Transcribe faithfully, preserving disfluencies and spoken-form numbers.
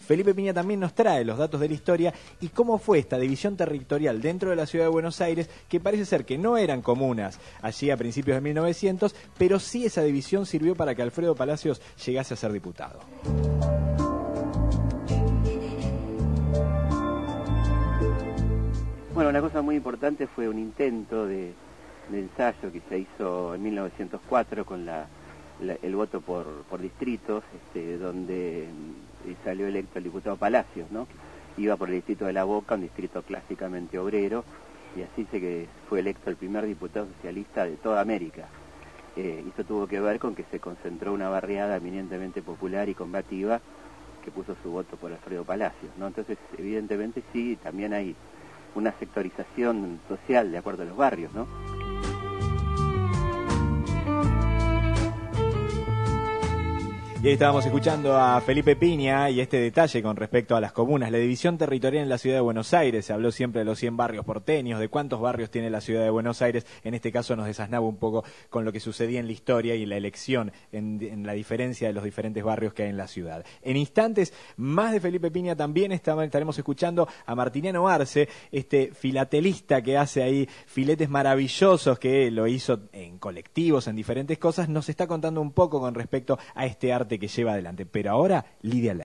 Felipe Piña también nos trae los datos de la historia y cómo fue esta división territorial dentro de la ciudad de Buenos Aires, que parece ser que no eran comunas allí a principios de mil novecientos, pero sí esa división sirvió para que Alfredo Palacios llegase a ser diputado. Bueno, una cosa muy importante fue un intento de, de ensayo que se hizo en mil novecientos cuatro con la, la, el voto por, por distritos, este, donde salió electo el diputado Palacios, ¿no? Iba por el distrito de La Boca, un distrito clásicamente obrero, y así se que fue electo el primer diputado socialista de toda América. Eh, y eso tuvo que ver con que se concentró una barriada eminentemente popular y combativa que puso su voto por Alfredo Palacios, ¿no? Entonces, evidentemente sí, también hay una sectorización social de acuerdo a los barrios, ¿no? Y ahí estábamos escuchando a Felipe Piña y este detalle con respecto a las comunas. La división territorial en la ciudad de Buenos Aires, se habló siempre de los cien barrios porteños, de cuántos barrios tiene la ciudad de Buenos Aires. En este caso nos desasnaba un poco con lo que sucedía en la historia y en la elección, en, en la diferencia de los diferentes barrios que hay en la ciudad. En instantes, más de Felipe Piña también estaremos escuchando a Martiniano Arce, este filatelista que hace ahí filetes maravillosos, que lo hizo en colectivos, en diferentes cosas. Nos está contando un poco con respecto a este arte que lleva adelante. Pero ahora, Lidia Lerner.